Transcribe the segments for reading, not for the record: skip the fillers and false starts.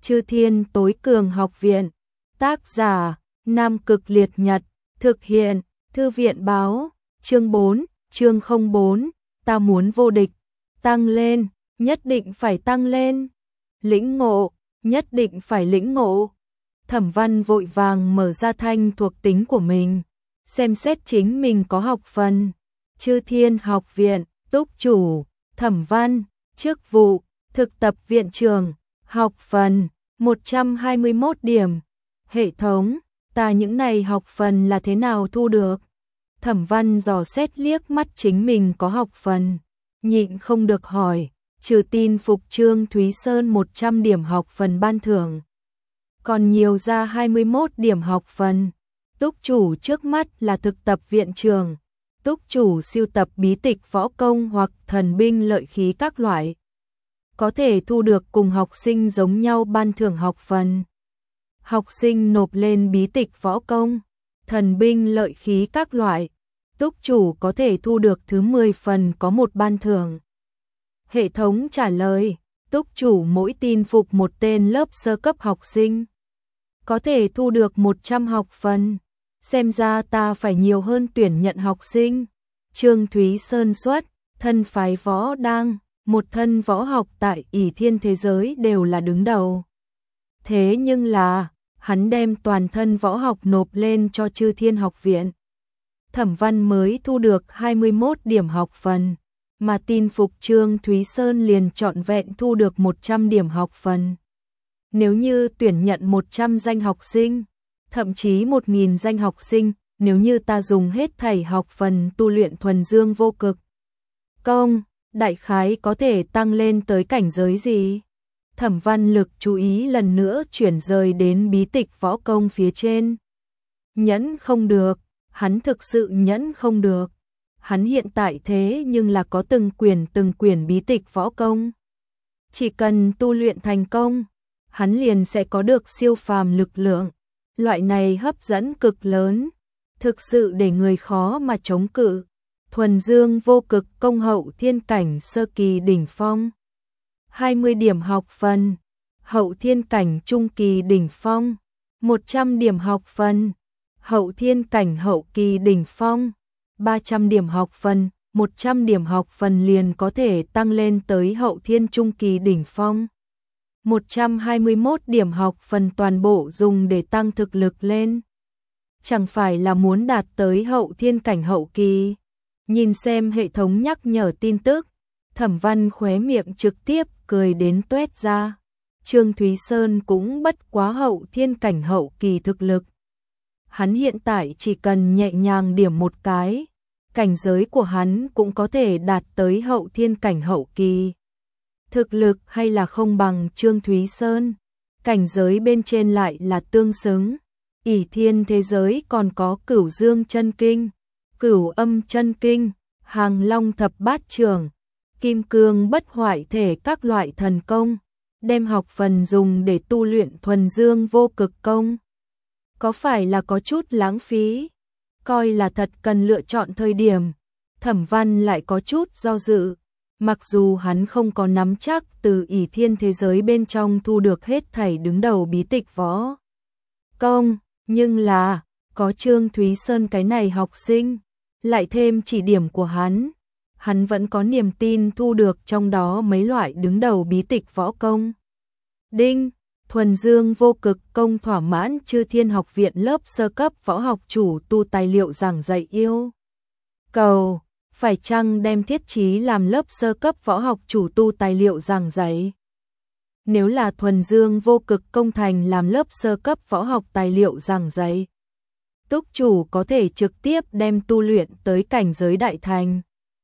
Chư Thiên Tối Cường Học Viện. Tác giả: Nam Cực Liệt Nhật. Thực hiện: Thư viện báo. Chương 4, chương 04. Ta muốn vô địch. Tăng lên, nhất định phải tăng lên. Lĩnh ngộ, nhất định phải lĩnh ngộ. Thẩm Văn vội vàng mở ra thanh thuộc tính của mình, xem xét chính mình có học phần. Chư Thiên Học Viện, túc chủ, Thẩm Văn, chức vụ, thực tập viện trưởng, học phần, 121 điểm. Hệ thống, ta những này học phần là thế nào thu được? Thẩm Văn dò xét liếc mắt chính mình có học phần, nhịn không được hỏi, trừ tin phục Trương Thúy Sơn 100 điểm học phần ban thưởng. Còn nhiều ra 21 điểm học phần. Túc chủ trước mắt là thực tập viện trưởng. Túc chủ sưu tập bí tịch võ công hoặc thần binh lợi khí các loại. Có thể thu được cùng học sinh giống nhau ban thưởng học phần. Học sinh nộp lên bí tịch võ công, thần binh lợi khí các loại. Túc chủ có thể thu được thứ 10 phần có một ban thưởng. Hệ thống trả lời, túc chủ mỗi tin phục một tên lớp sơ cấp học sinh, có thể thu được 100 học phần. Xem ra ta phải nhiều hơn tuyển nhận học sinh. Trương Thúy Sơn xuất, thân phái võ đang, một thân võ học tại ỷ thiên thế giới đều là đứng đầu. Thế nhưng là, hắn đem toàn thân võ học nộp lên cho Chư Thiên Học Viện. Thẩm Văn mới thu được 21 điểm học phần, mà tin phục Trương Thúy Sơn liền trọn vẹn thu được 100 điểm học phần. Nếu như tuyển nhận 100 danh học sinh, thậm chí 1000 danh học sinh, nếu như ta dùng hết thảy học phần tu luyện thuần dương vô cực công, đại khái có thể tăng lên tới cảnh giới gì? Thẩm Văn lực chú ý lần nữa chuyển rời đến bí tịch võ công phía trên. Nhẫn không được, hắn thực sự nhẫn không được. Hắn hiện tại thế nhưng là có từng quyển bí tịch võ công. Chỉ cần tu luyện thành công, hắn liền sẽ có được siêu phàm lực lượng. Loại này hấp dẫn cực lớn, thực sự để người khó mà chống cự. Thuần dương vô cực công hậu thiên cảnh sơ kỳ đỉnh phong, 20 điểm học phần. Hậu thiên cảnh trung kỳ đỉnh phong, 100 điểm học phần. Hậu thiên cảnh hậu kỳ đỉnh phong, 300 điểm học phần. 100 điểm học phần liền có thể tăng lên tới hậu thiên trung kỳ đỉnh phong. 121 điểm học phần toàn bộ dùng để tăng thực lực lên. Chẳng phải là muốn đạt tới hậu thiên cảnh hậu kỳ. Nhìn xem hệ thống nhắc nhở tin tức, Thẩm Văn khóe miệng trực tiếp cười đến tuét ra. Trương Thúy Sơn cũng bất quá hậu thiên cảnh hậu kỳ thực lực. Hắn hiện tại chỉ cần nhẹ nhàng điểm một cái, cảnh giới của hắn cũng có thể đạt tới hậu thiên cảnh hậu kỳ. Thực lực hay là không bằng Trương Thúy Sơn, cảnh giới bên trên lại là tương xứng. ỷ thiên thế giới còn có Cửu Dương chân kinh, Cửu Âm chân kinh, Hàng Long thập bát trưởng, Kim Cương bất hoại thể các loại thần công, đem học phần dùng để tu luyện thuần dương vô cực công. Có phải là có chút lãng phí? Coi là thật cần lựa chọn thời điểm, Thẩm Văn lại có chút do dự. Mặc dù hắn không có nắm chắc từ ỷ thiên thế giới bên trong thu được hết thảy đứng đầu bí tịch võ công, nhưng là, có Trương Thúy Sơn cái này học sinh, lại thêm chỉ điểm của hắn vẫn có niềm tin thu được trong đó mấy loại đứng đầu bí tịch võ công. Đinh, thuần dương vô cực công thỏa mãn Chư Thiên Học Viện lớp sơ cấp võ học chủ tu tài liệu giảng dạy yêu cầu. Phải chăng đem thiết chí làm lớp sơ cấp võ học chủ tu tài liệu giảng dạy? Nếu là thuần dương vô cực công thành làm lớp sơ cấp võ học tài liệu giảng dạy, túc chủ có thể trực tiếp đem tu luyện tới cảnh giới đại thành.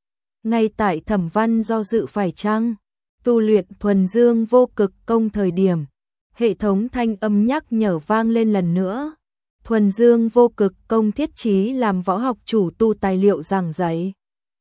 Ngay tại Thẩm Văn do dự phải chăng tu luyện thuần dương vô cực công thời điểm, hệ thống thanh âm nhắc nhở vang lên lần nữa. Thuần dương vô cực công thiết chí làm võ học chủ tu tài liệu giảng dạy,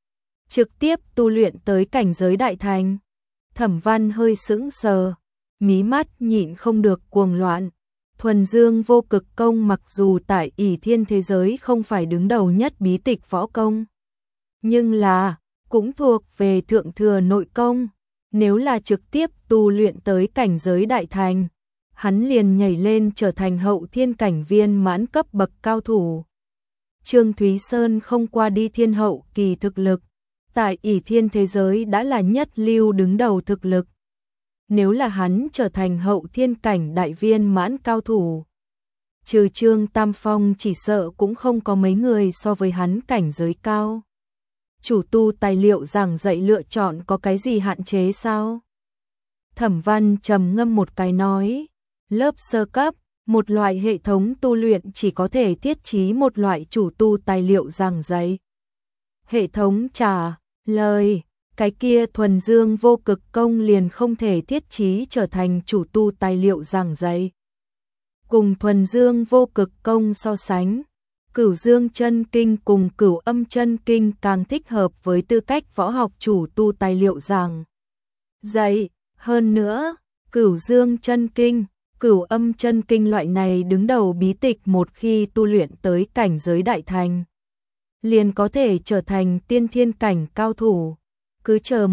trực tiếp tu luyện tới cảnh giới đại thành. Thẩm Văn hơi sững sờ, mí mắt nhịn không được cuồng loạn. Thuần dương vô cực công mặc dù tại ỷ thiên thế giới không phải đứng đầu nhất bí tịch võ công, nhưng là cũng thuộc về thượng thừa nội công. Nếu là trực tiếp tu luyện tới cảnh giới đại thành, hắn liền nhảy lên trở thành hậu thiên cảnh viên mãn cấp bậc cao thủ. Trương Thúy Sơn không qua đi thiên hậu kỳ thực lực, tại ỷ thiên thế giới đã là nhất lưu đứng đầu thực lực. Nếu là hắn trở thành hậu thiên cảnh đại viên mãn cao thủ, trừ Trương Tam Phong chỉ sợ cũng không có mấy người so với hắn cảnh giới cao. Chủ tu tài liệu giảng dạy lựa chọn có cái gì hạn chế sao? Thẩm Văn trầm ngâm một cái nói, lớp sơ cấp, một loại hệ thống tu luyện chỉ có thể thiết trí một loại chủ tu tài liệu giảng dạy. Hệ thống trả lời, cái kia thuần dương vô cực công liền không thể thiết trí trở thành chủ tu tài liệu giảng dạy. Cùng thuần dương vô cực công so sánh, Cửu Dương chân kinh cùng Cửu Âm chân kinh càng thích hợp với tư cách võ học chủ tu tài liệu giảng dạy. Hơn nữa, Cửu Dương chân kinh, Cửu Âm chân kinh loại này đứng đầu bí tịch một khi tu luyện tới cảnh giới đại thành, liền có thể trở thành tiên thiên cảnh cao thủ. Cứ chờ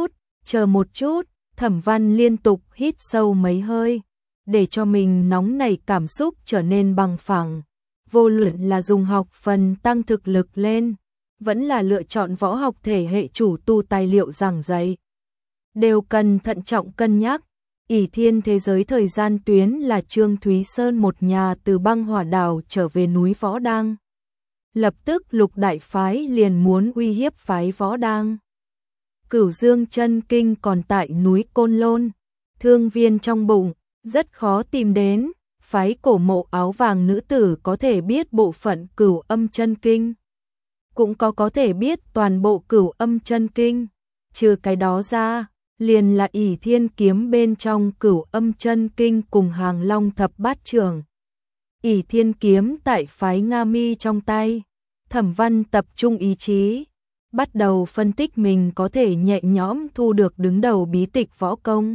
một chút, Thẩm Văn liên tục hít sâu mấy hơi, để cho mình nóng nảy cảm xúc trở nên bằng phẳng. Vô luận là dùng học phần tăng thực lực lên, vẫn là lựa chọn võ học thể hệ chủ tu tài liệu giảng dạy, đều cần thận trọng cân nhắc. ỷ thiên thế giới thời gian tuyến là Trương Thúy Sơn một nhà từ băng hỏa đảo trở về núi Võ Đang. Lập tức Lục đại phái liền muốn uy hiếp phái Võ Đang. Cửu Dương chân kinh còn tại núi Côn Lôn, thương viên trong bụng, rất khó tìm đến. Phái cổ mộ áo vàng nữ tử có thể biết bộ phận Cửu Âm chân kinh, cũng có thể biết toàn bộ Cửu Âm chân kinh. Trừ cái đó ra, liền là ỷ thiên kiếm bên trong Cửu Âm chân kinh cùng Hàng Long thập bát trưởng. ỷ thiên kiếm tại phái Nga Mi trong tay. Thẩm Văn tập trung ý chí, bắt đầu phân tích mình có thể nhẹ nhõm thu được đứng đầu bí tịch võ công.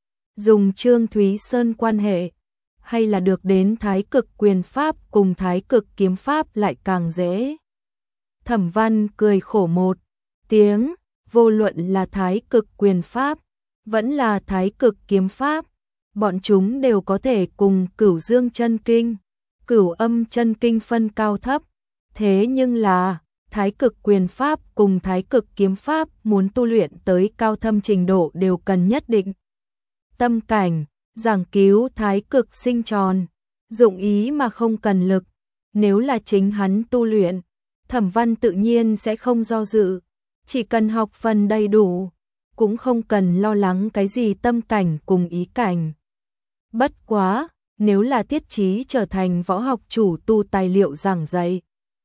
Dùng Trương Thúy Sơn quan hệ, hay là được đến Thái Cực quyền pháp cùng Thái Cực kiếm pháp lại càng dễ. Thẩm Văn cười khổ một tiếng, vô luận là Thái Cực quyền pháp, vẫn là Thái Cực kiếm pháp, bọn chúng đều có thể cùng Cửu Dương chân kinh, Cửu Âm chân kinh phân cao thấp. Thế nhưng là, Thái Cực quyền pháp cùng Thái Cực kiếm pháp muốn tu luyện tới cao thâm trình độ đều cần nhất định tâm cảnh. Giảng cứu Thái Cực sinh tròn, dụng ý mà không cần lực. Nếu là chính hắn tu luyện, Thẩm Văn tự nhiên sẽ không do dự, chỉ cần học phần đầy đủ, cũng không cần lo lắng cái gì tâm cảnh cùng ý cảnh. Bất quá, nếu là thiết trí trở thành võ học chủ tu tài liệu giảng dạy,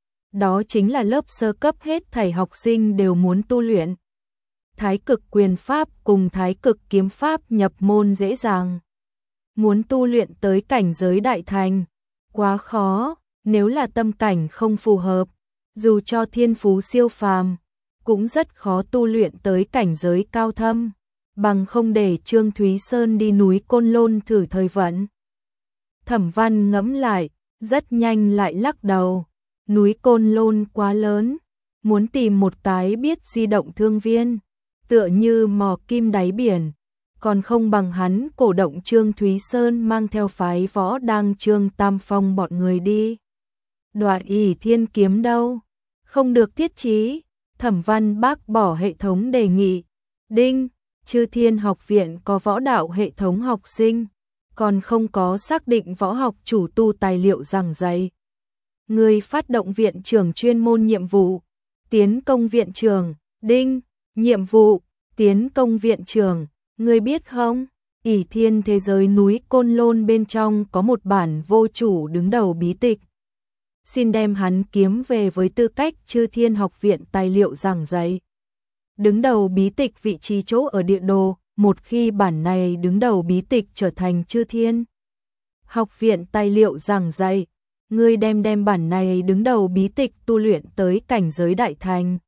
đó chính là lớp sơ cấp hết thảy học sinh đều muốn tu luyện. Thái Cực quyền pháp cùng Thái Cực kiếm pháp nhập môn dễ dàng. Muốn tu luyện tới cảnh giới đại thành, quá khó. Nếu là tâm cảnh không phù hợp, dù cho thiên phú siêu phàm, cũng rất khó tu luyện tới cảnh giới cao thâm. Bằng không để Trương Thúy Sơn đi núi Côn Lôn thử thời vận. Thẩm Văn ngẫm lại, rất nhanh lại lắc đầu. Núi Côn Lôn quá lớn, muốn tìm một cái biết di động thương viên, tựa như mò kim đáy biển, còn không bằng hắn cổ động Trương Thúy Sơn mang theo phái Võ Đang Trương Tam Phong bọn người đi. Đoạt ỷ thiên kiếm đâu? Không được thiết trí. Thẩm Văn bác bỏ hệ thống đề nghị. Đinh, Chư Thiên học viện có võ đạo hệ thống học sinh, còn không có xác định võ học chủ tu tài liệu giảng dạy. Người phát động viện trưởng chuyên môn nhiệm vụ, tiến công viện trưởng. Đinh, nhiệm vụ, tiến công viện trưởng. Ngươi biết không, ỷ thiên thế giới núi Côn Lôn bên trong có một bản vô chủ đứng đầu bí tịch. Xin đem hắn kiếm về với tư cách Chư Thiên học viện tài liệu giảng dạy. Đứng đầu bí tịch vị trí chỗ ở địa đồ, một khi bản này đứng đầu bí tịch trở thành Chư Thiên học viện tài liệu giảng dạy, ngươi đem bản này đứng đầu bí tịch tu luyện tới cảnh giới đại thành.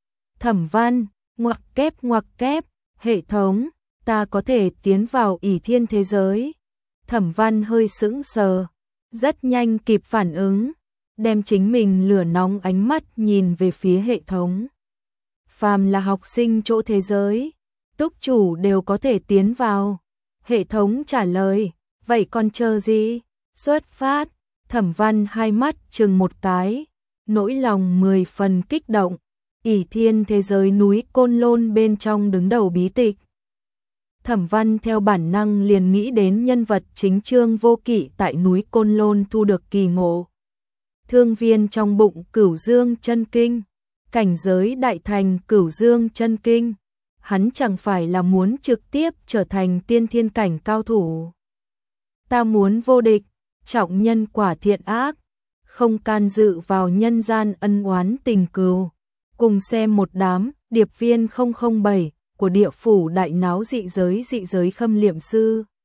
Thẩm Văn, ngoặc kép, hệ thống, ta có thể tiến vào ỷ thiên thế giới. Thẩm Văn hơi sững sờ, rất nhanh kịp phản ứng, đem chính mình lửa nóng ánh mắt nhìn về phía hệ thống. Phàm là học sinh chỗ thế giới, túc chủ đều có thể tiến vào. Hệ thống trả lời, vậy còn chờ gì? Xuất phát, Thẩm Văn hai mắt chừng một cái, nỗi lòng 10 phần kích động. Ỷ Thiên thế giới núi Côn Lôn bên trong đứng đầu bí tịch. Thẩm Văn theo bản năng liền nghĩ đến nhân vật chính Trương Vô Kỵ tại núi Côn Lôn thu được kỳ ngộ. Thương viên trong bụng Cửu Dương chân kinh, cảnh giới đại thành Cửu Dương chân kinh, hắn chẳng phải là muốn trực tiếp trở thành tiên thiên cảnh cao thủ. Ta muốn vô địch, trọng nhân quả thiện ác, không can dự vào nhân gian ân oán tình cừu. Cùng xem một đám điệp viên 007 của địa phủ đại náo dị giới khâm liệm sư.